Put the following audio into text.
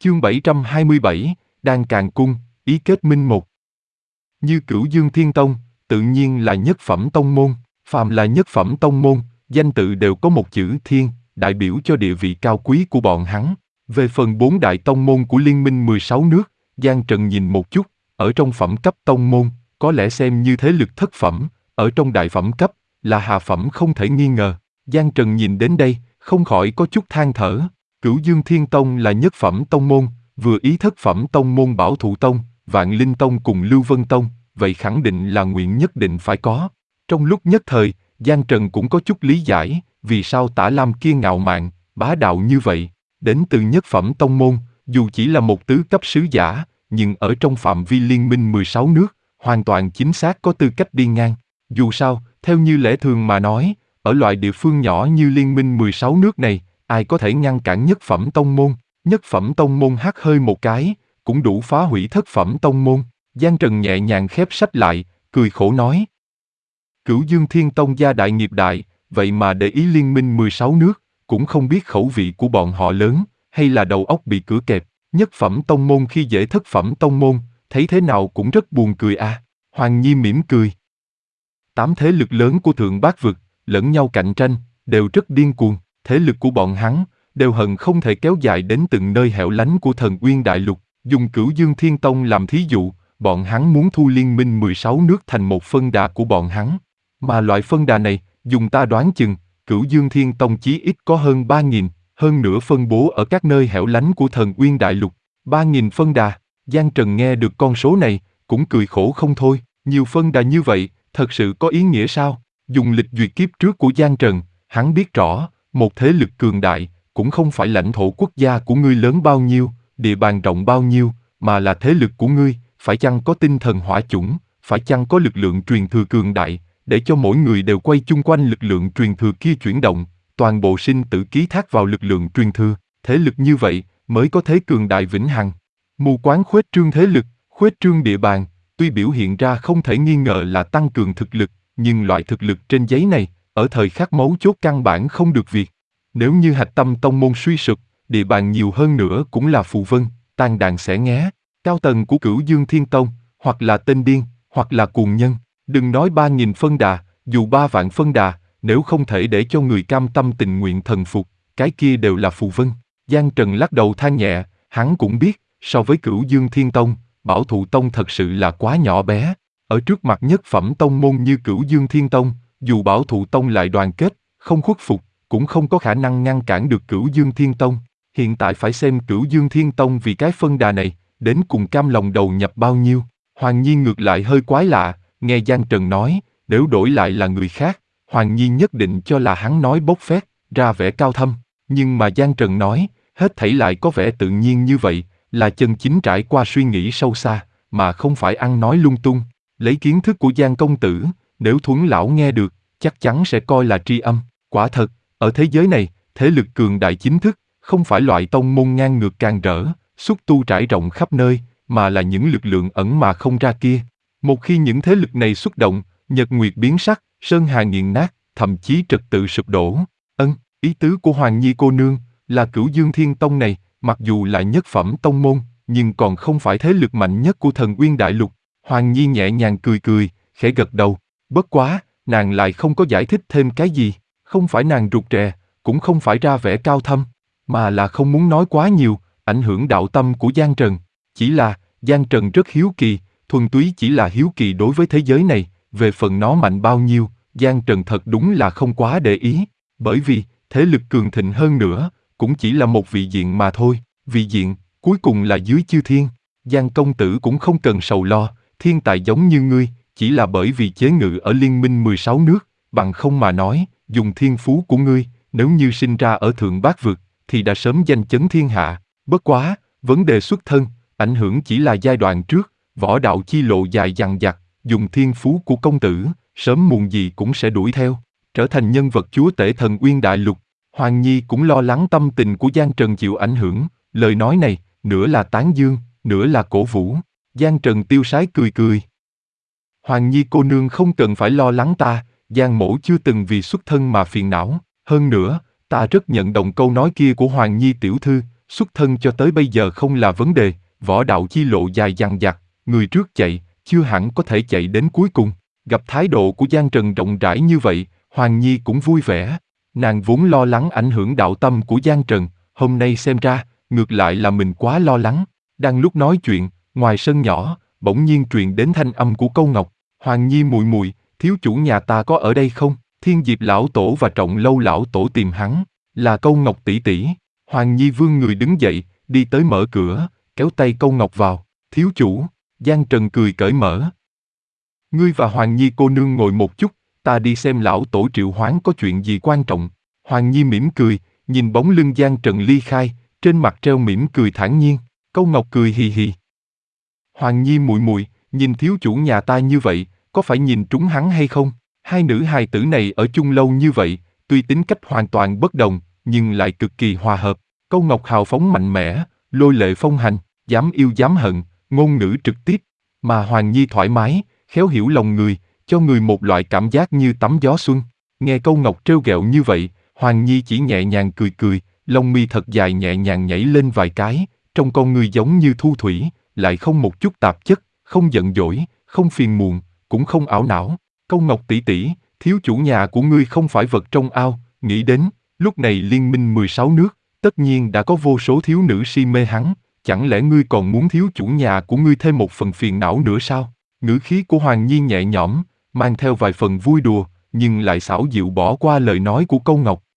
Chương 727, Đan Càn Cung, ý kết minh một. Như Cửu Dương Thiên Tông, tự nhiên là nhất phẩm tông môn, phàm là nhất phẩm tông môn, danh tự đều có một chữ Thiên, đại biểu cho địa vị cao quý của bọn hắn. Về phần 4 đại tông môn của Liên minh 16 nước, Giang Trần nhìn một chút, ở trong phẩm cấp tông môn, có lẽ xem như thế lực thất phẩm, ở trong đại phẩm cấp, là hạ phẩm không thể nghi ngờ. Giang Trần nhìn đến đây, không khỏi có chút than thở. Cửu Dương Thiên Tông là nhất phẩm tông môn, vừa ý thất phẩm tông môn Bảo Thụ Tông, Vạn Linh Tông cùng Lưu Vân Tông, vậy khẳng định là nguyện nhất định phải có. Trong lúc nhất thời, Giang Trần cũng có chút lý giải, vì sao Tả Lam kia ngạo mạn, bá đạo như vậy. Đến từ nhất phẩm tông môn, dù chỉ là một tứ cấp sứ giả, nhưng ở trong phạm vi liên minh 16 nước, hoàn toàn chính xác có tư cách đi ngang. Dù sao, theo như lẽ thường mà nói, ở loại địa phương nhỏ như liên minh 16 nước này, ai có thể ngăn cản nhất phẩm tông môn? Nhất phẩm tông môn hắt hơi một cái, cũng đủ phá hủy thất phẩm tông môn. Giang Trần nhẹ nhàng khép sách lại, cười khổ nói. Cửu Dương Thiên Tông gia đại nghiệp đại, vậy mà để ý liên minh 16 nước, cũng không biết khẩu vị của bọn họ lớn, hay là đầu óc bị cửa kẹp. Nhất phẩm tông môn khi dễ thất phẩm tông môn, thấy thế nào cũng rất buồn cười à. Hoàng Nhi mỉm cười. 8 thế lực lớn của Thượng Bát Vực, lẫn nhau cạnh tranh, đều rất điên cuồng. Thế lực của bọn hắn, đều hận không thể kéo dài đến từng nơi hẻo lánh của Thần Uyên Đại Lục. Dùng Cửu Dương Thiên Tông làm thí dụ, bọn hắn muốn thu liên minh 16 nước thành một phân đà của bọn hắn. Mà loại phân đà này, dùng ta đoán chừng, Cửu Dương Thiên Tông chí ít có hơn 3.000, hơn nữa phân bố ở các nơi hẻo lánh của Thần Uyên Đại Lục. 3.000 phân đà, Giang Trần nghe được con số này, cũng cười khổ không thôi. Nhiều phân đà như vậy, thật sự có ý nghĩa sao? Dùng lịch duyệt kiếp trước của Giang Trần, hắn biết rõ, một thế lực cường đại, cũng không phải lãnh thổ quốc gia của ngươi lớn bao nhiêu, địa bàn rộng bao nhiêu, mà là thế lực của ngươi, phải chăng có tinh thần hỏa chủng, phải chăng có lực lượng truyền thừa cường đại, để cho mỗi người đều quay chung quanh lực lượng truyền thừa kia chuyển động, toàn bộ sinh tử ký thác vào lực lượng truyền thừa, thế lực như vậy mới có thế cường đại vĩnh hằng. Mù quáng khuếch trương thế lực, khuếch trương địa bàn, tuy biểu hiện ra không thể nghi ngờ là tăng cường thực lực, nhưng loại thực lực trên giấy này, ở thời khắc mấu chốt căn bản không được việc. Nếu như hạch tâm tông môn suy sụp, địa bàn nhiều hơn nữa cũng là phù vân, tan đàn xẻ nghé. Cao tầng của Cửu Dương Thiên Tông, hoặc là tên điên, hoặc là cuồng nhân. Đừng nói 3.000 phân đà, dù 3 vạn phân đà, nếu không thể để cho người cam tâm tình nguyện thần phục, cái kia đều là phù vân. Giang Trần lắc đầu than nhẹ, hắn cũng biết, so với Cửu Dương Thiên Tông, Bảo Thụ Tông thật sự là quá nhỏ bé. Ở trước mặt nhất phẩm tông môn như Cửu Dương Thiên Tông, dù Bảo Thụ Tông lại đoàn kết, không khuất phục, cũng không có khả năng ngăn cản được Cửu Dương Thiên Tông. Hiện tại phải xem Cửu Dương Thiên Tông vì cái phân đà này, đến cùng cam lòng đầu nhập bao nhiêu. Hoàng Nhi ngược lại hơi quái lạ, nghe Giang Trần nói, nếu đổi lại là người khác, Hoàng Nhi nhất định cho là hắn nói bốc phét, ra vẻ cao thâm. Nhưng mà Giang Trần nói, hết thảy lại có vẻ tự nhiên như vậy, là chân chính trải qua suy nghĩ sâu xa, mà không phải ăn nói lung tung. Lấy kiến thức của Giang công tử, nếu Thuấn lão nghe được, chắc chắn sẽ coi là tri âm. Quả thật, ở thế giới này, thế lực cường đại chính thức, không phải loại tông môn ngang ngược càn rỡ, xúc tu trải rộng khắp nơi, mà là những lực lượng ẩn mà không ra kia. Một khi những thế lực này xuất động, nhật nguyệt biến sắc, sơn hà nghiền nát, thậm chí trật tự sụp đổ. Ý tứ của Hoàng Nhi cô nương là Cửu Dương Thiên Tông này, mặc dù là nhất phẩm tông môn, nhưng còn không phải thế lực mạnh nhất của Thần Uyên Đại Lục. Hoàng Nhi nhẹ nhàng cười cười, khẽ gật đầu. Bất quá, nàng lại không có giải thích thêm cái gì. Không phải nàng rụt rè, cũng không phải ra vẻ cao thâm, mà là không muốn nói quá nhiều, ảnh hưởng đạo tâm của Giang Trần. Chỉ là, Giang Trần rất hiếu kỳ, thuần túy chỉ là hiếu kỳ đối với thế giới này, về phần nó mạnh bao nhiêu, Giang Trần thật đúng là không quá để ý, bởi vì, thế lực cường thịnh hơn nữa, cũng chỉ là một vị diện mà thôi, vị diện, cuối cùng là dưới chư thiên. Giang công tử cũng không cần sầu lo, thiên tài giống như ngươi, chỉ là bởi vì chế ngự ở liên minh 16 nước, bằng không mà nói, dùng thiên phú của ngươi, nếu như sinh ra ở Thượng Bát Vực, thì đã sớm danh chấn thiên hạ. Bất quá, vấn đề xuất thân, ảnh hưởng chỉ là giai đoạn trước, võ đạo chi lộ dài dằng dặc, dùng thiên phú của công tử, sớm muộn gì cũng sẽ đuổi theo, trở thành nhân vật chúa tể Thần Uyên Đại Lục. Hoàng Nhi cũng lo lắng tâm tình của Giang Trần chịu ảnh hưởng, lời nói này, nửa là tán dương, nửa là cổ vũ. Giang Trần tiêu sái cười cười. Hoàng Nhi cô nương không cần phải lo lắng ta, Giang mỗ chưa từng vì xuất thân mà phiền não. Hơn nữa, ta rất nhận đồng câu nói kia của Hoàng Nhi tiểu thư, Xuất thân cho tới bây giờ không là vấn đề, võ đạo chi lộ dài dằng dặc, người trước chạy, chưa hẳn có thể chạy đến cuối cùng. Gặp thái độ của Giang Trần rộng rãi như vậy, Hoàng Nhi cũng vui vẻ. Nàng vốn lo lắng ảnh hưởng đạo tâm của Giang Trần, hôm nay xem ra, ngược lại là mình quá lo lắng. Đang lúc nói chuyện, ngoài sân nhỏ, bỗng nhiên truyền đến thanh âm của Câu Ngọc. Hoàng Nhi muội muội, thiếu chủ nhà ta có ở đây không? Thiên Diệp lão tổ và Trọng Lâu lão tổ tìm hắn. Là Câu Ngọc tỷ tỷ. Hoàng Nhi vươn người đứng dậy, đi tới mở cửa, kéo tay Câu Ngọc vào. Thiếu chủ, Giang Trần cười cởi mở. Ngươi và Hoàng Nhi cô nương ngồi một chút, ta đi xem lão tổ triệu hoán có chuyện gì quan trọng. Hoàng Nhi mỉm cười, nhìn bóng lưng Giang Trần ly khai, trên mặt treo mỉm cười thản nhiên. Câu Ngọc cười hì hì. Hoàng Nhi muội muội, nhìn thiếu chủ nhà ta như vậy, có phải nhìn trúng hắn hay không? Hai nữ hài tử này ở chung lâu như vậy, tuy tính cách hoàn toàn bất đồng, nhưng lại cực kỳ hòa hợp. Câu Ngọc hào phóng mạnh mẽ, lôi lệ phong hành, dám yêu dám hận, ngôn ngữ trực tiếp. Mà Hoàng Nhi thoải mái, khéo hiểu lòng người, cho người một loại cảm giác như tắm gió xuân. Nghe Câu Ngọc trêu ghẹo như vậy, Hoàng Nhi chỉ nhẹ nhàng cười cười, lông mi thật dài nhẹ nhàng nhảy lên vài cái, trong con người giống như thu thủy, lại không một chút tạp chất, không giận dỗi, không phiền muộn, cũng không ảo não. Câu Ngọc tỷ tỷ, thiếu chủ nhà của ngươi không phải vật trong ao, nghĩ đến, lúc này liên minh 16 nước, tất nhiên đã có vô số thiếu nữ si mê hắn, chẳng lẽ ngươi còn muốn thiếu chủ nhà của ngươi thêm một phần phiền não nữa sao? Ngữ khí của Hoàng Nhi nhẹ nhõm, mang theo vài phần vui đùa, nhưng lại xảo diệu bỏ qua lời nói của Câu Ngọc.